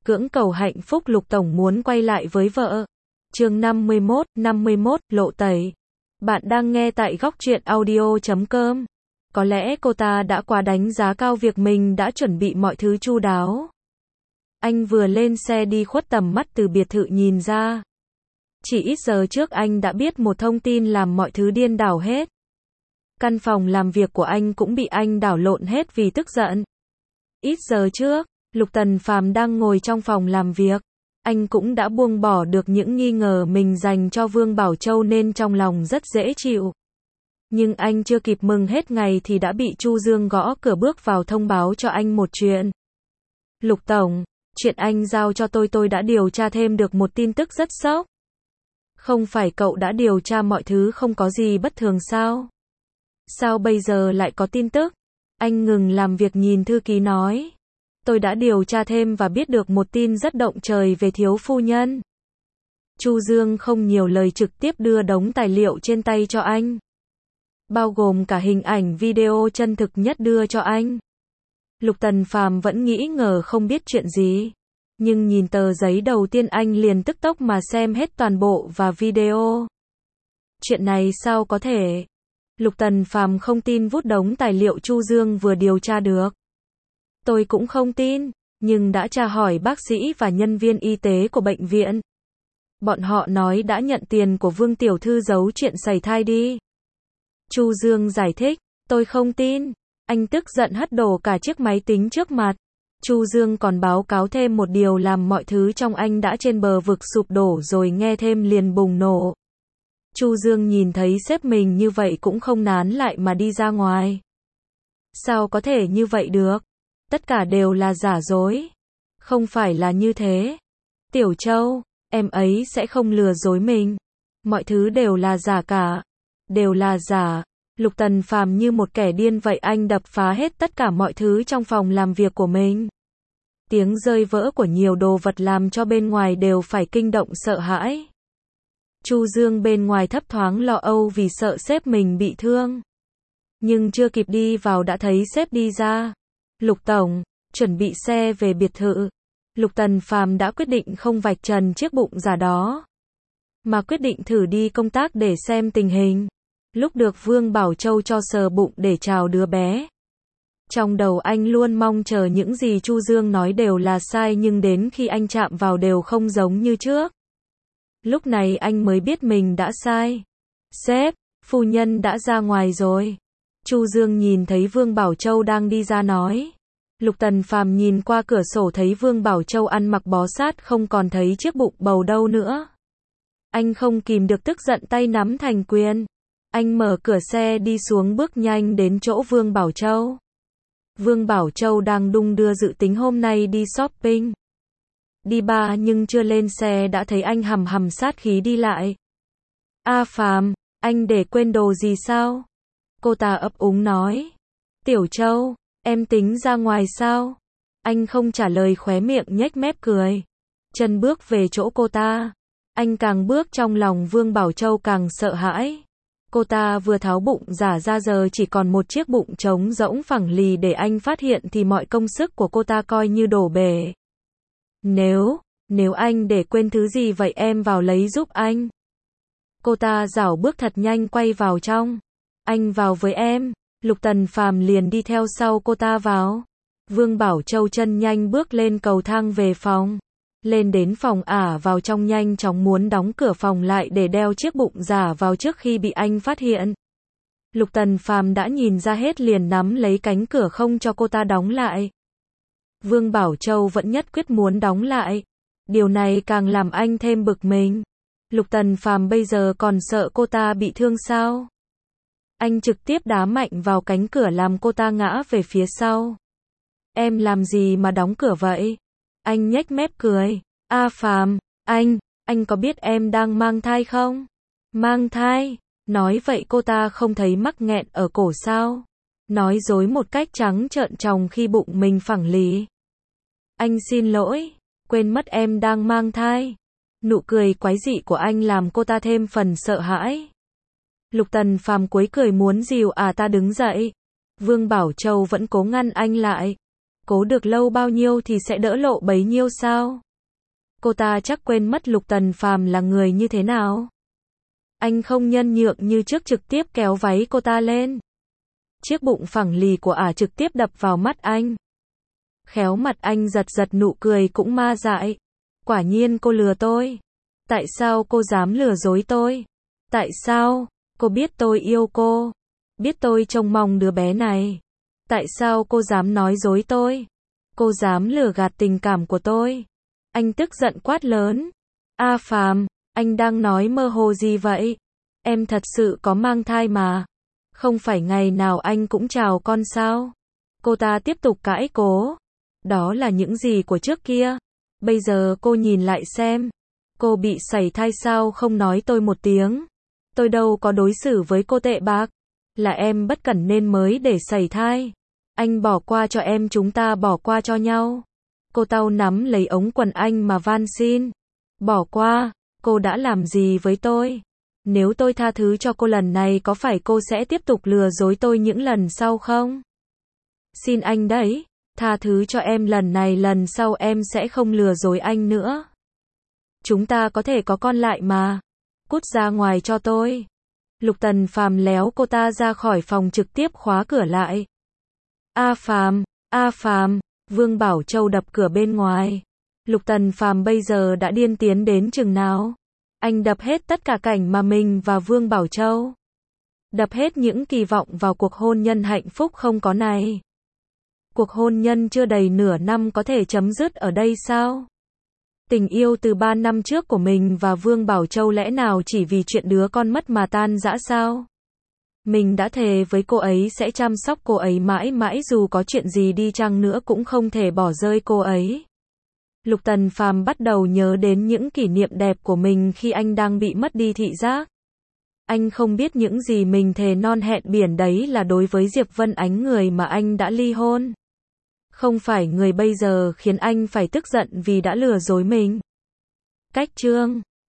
cưỡng cầu hạnh phúc Lục Tổng muốn quay lại với vợ. Chương 51, lộ tẩy. Bạn đang nghe tại góc truyện audio.com. Có lẽ cô ta đã quá đánh giá cao việc mình đã chuẩn bị mọi thứ chu đáo. Anh vừa lên xe đi khuất tầm mắt từ biệt thự nhìn ra. Chỉ ít giờ trước anh đã biết một thông tin làm mọi thứ điên đảo hết. Căn phòng làm việc của anh cũng bị anh đảo lộn hết vì tức giận. Ít giờ trước, Lục Tần Phàm đang ngồi trong phòng làm việc. Anh cũng đã buông bỏ được những nghi ngờ mình dành cho Vương Bảo Châu nên trong lòng rất dễ chịu. Nhưng anh chưa kịp mừng hết ngày thì đã bị Chu Dương gõ cửa bước vào thông báo cho anh một chuyện. Lục Tổng, chuyện anh giao cho tôi đã điều tra thêm được một tin tức rất sốc. Không phải cậu đã điều tra mọi thứ không có gì bất thường sao? Sao bây giờ lại có tin tức? Anh ngừng làm việc nhìn thư ký nói. Tôi đã điều tra thêm và biết được một tin rất động trời về thiếu phu nhân. Chu Dương không nhiều lời trực tiếp đưa đống tài liệu trên tay cho anh. Bao gồm cả hình ảnh video chân thực nhất đưa cho anh. Lục Tần Phàm vẫn nghĩ ngờ không biết chuyện gì. Nhưng nhìn tờ giấy đầu tiên anh liền tức tốc mà xem hết toàn bộ và video. Chuyện này sao có thể? Lục Tần Phàm không tin vút đống tài liệu Chu Dương vừa điều tra được. Tôi cũng không tin, nhưng đã tra hỏi bác sĩ và nhân viên y tế của bệnh viện. Bọn họ nói đã nhận tiền của Vương Tiểu Thư giấu chuyện sảy thai đi. Chu Dương giải thích, tôi không tin. Anh tức giận hất đổ cả chiếc máy tính trước mặt. Chu Dương còn báo cáo thêm một điều làm mọi thứ trong anh đã trên bờ vực sụp đổ rồi nghe thêm liền bùng nổ. Chu Dương nhìn thấy sếp mình như vậy cũng không nán lại mà đi ra ngoài. Sao có thể như vậy được? Tất cả đều là giả dối. Không phải là như thế. Tiểu Châu, em ấy sẽ không lừa dối mình. Mọi thứ đều là giả cả. Đều là giả. Lục Tần Phàm như một kẻ điên vậy anh đập phá hết tất cả mọi thứ trong phòng làm việc của mình. Tiếng rơi vỡ của nhiều đồ vật làm cho bên ngoài đều phải kinh động sợ hãi. Chu Dương bên ngoài thấp thoáng lo âu vì sợ sếp mình bị thương. Nhưng chưa kịp đi vào đã thấy sếp đi ra. Lục Tổng, chuẩn bị xe về biệt thự. Lục Tần Phàm đã quyết định không vạch trần chiếc bụng giả đó. Mà quyết định thử đi công tác để xem tình hình. Lúc được Vương Bảo Châu cho sờ bụng để chào đứa bé. Trong đầu anh luôn mong chờ những gì Chu Dương nói đều là sai nhưng đến khi anh chạm vào đều không giống như trước. Lúc này anh mới biết mình đã sai. Sếp, phu nhân đã ra ngoài rồi. Chu Dương nhìn thấy Vương Bảo Châu đang đi ra nói. Lục Tần Phàm nhìn qua cửa sổ thấy Vương Bảo Châu ăn mặc bó sát không còn thấy chiếc bụng bầu đâu nữa. Anh không kìm được tức giận tay nắm thành quyền. Anh mở cửa xe đi xuống bước nhanh đến chỗ Vương Bảo Châu. Vương Bảo Châu đang đung đưa dự tính hôm nay đi shopping. Đi bar nhưng chưa lên xe đã thấy anh hầm hầm sát khí đi lại. A Phàm, anh để quên đồ gì sao? Cô ta ấp úng nói. Tiểu Châu, em tính ra ngoài sao? Anh không trả lời khóe miệng nhếch mép cười. Chân bước về chỗ cô ta. Anh càng bước trong lòng Vương Bảo Châu càng sợ hãi. Cô ta vừa tháo bụng giả ra giờ chỉ còn một chiếc bụng trống rỗng phẳng lì để anh phát hiện thì mọi công sức của cô ta coi như đổ bể. Nếu anh để quên thứ gì vậy em vào lấy giúp anh. Cô ta rảo bước thật nhanh quay vào trong. Anh vào với em. Lục Tần Phàm liền đi theo sau cô ta vào. Vương Bảo Châu chân nhanh bước lên cầu thang về phòng. Lên đến phòng vào trong nhanh chóng muốn đóng cửa phòng lại để đeo chiếc bụng giả vào trước khi bị anh phát hiện. Lục Tần Phàm đã nhìn ra hết liền nắm lấy cánh cửa không cho cô ta đóng lại. Vương Bảo Châu vẫn nhất quyết muốn đóng lại. Điều này càng làm anh thêm bực mình. Lục Tần Phàm bây giờ còn sợ cô ta bị thương sao? Anh trực tiếp đá mạnh vào cánh cửa làm cô ta ngã về phía sau. Em làm gì mà đóng cửa vậy? Anh nhếch mép cười. A Phàm, anh có biết em đang mang thai không? Mang thai? Nói vậy cô ta không thấy mắc nghẹn ở cổ sao? Nói dối một cách trắng trợn trong khi bụng mình phẳng lì. Anh xin lỗi, quên mất em đang mang thai. Nụ cười quái dị của anh làm cô ta thêm phần sợ hãi. Lục Tần Phàm cuối cười muốn dìu ta đứng dậy. Vương Bảo Châu vẫn cố ngăn anh lại. Cố được lâu bao nhiêu thì sẽ đỡ lộ bấy nhiêu sao? Cô ta chắc quên mất Lục Tần Phàm là người như thế nào. Anh không nhân nhượng như trước, trực tiếp kéo váy cô ta lên. Chiếc bụng phẳng lì của ả trực tiếp đập vào mắt anh. Khéo mặt anh giật giật, nụ cười cũng ma dại. Quả nhiên cô lừa tôi. Tại sao cô dám lừa dối tôi? Tại sao? Cô biết tôi yêu cô. Biết tôi trông mong đứa bé này. Tại sao cô dám nói dối tôi? Cô dám lừa gạt tình cảm của tôi. Anh tức giận quát lớn. A Phàm, anh đang nói mơ hồ gì vậy? Em thật sự có mang thai mà. Không phải ngày nào anh cũng chào con sao? Cô ta tiếp tục cãi cố. Đó là những gì của trước kia. Bây giờ cô nhìn lại xem. Cô bị sảy thai sao không nói tôi một tiếng? Tôi đâu có đối xử với cô tệ bạc. Là em bất cẩn nên mới để sảy thai. Anh bỏ qua cho em, chúng ta bỏ qua cho nhau. Cô ta nắm lấy ống quần anh mà van xin. Bỏ qua, cô đã làm gì với tôi? Nếu tôi tha thứ cho cô lần này, có phải cô sẽ tiếp tục lừa dối tôi những lần sau không? Xin anh đấy, tha thứ cho em lần này, lần sau em sẽ không lừa dối anh nữa. Chúng ta có thể có con lại mà. Cút ra ngoài cho tôi. Lục Tần Phàm léo cô ta ra khỏi phòng, trực tiếp khóa cửa lại. A Phàm, Vương Bảo Châu đập cửa bên ngoài. Lục Tần Phàm bây giờ đã điên tiến đến chừng nào? Anh đập hết tất cả cảnh mà mình và Vương Bảo Châu. Đập hết những kỳ vọng vào cuộc hôn nhân hạnh phúc không có này. Cuộc hôn nhân chưa đầy nửa năm có thể chấm dứt ở đây sao? Tình yêu từ 3 năm trước của mình và Vương Bảo Châu lẽ nào chỉ vì chuyện đứa con mất mà tan rã sao? Mình đã thề với cô ấy sẽ chăm sóc cô ấy mãi mãi, dù có chuyện gì đi chăng nữa cũng không thể bỏ rơi cô ấy. Lục Tần Phàm bắt đầu nhớ đến những kỷ niệm đẹp của mình khi anh đang bị mất đi thị giác. Anh không biết những gì mình thề non hẹn biển đấy là đối với Diệp Vân Ánh, người mà anh đã ly hôn. Không phải người bây giờ khiến anh phải tức giận vì đã lừa dối mình. Cách chương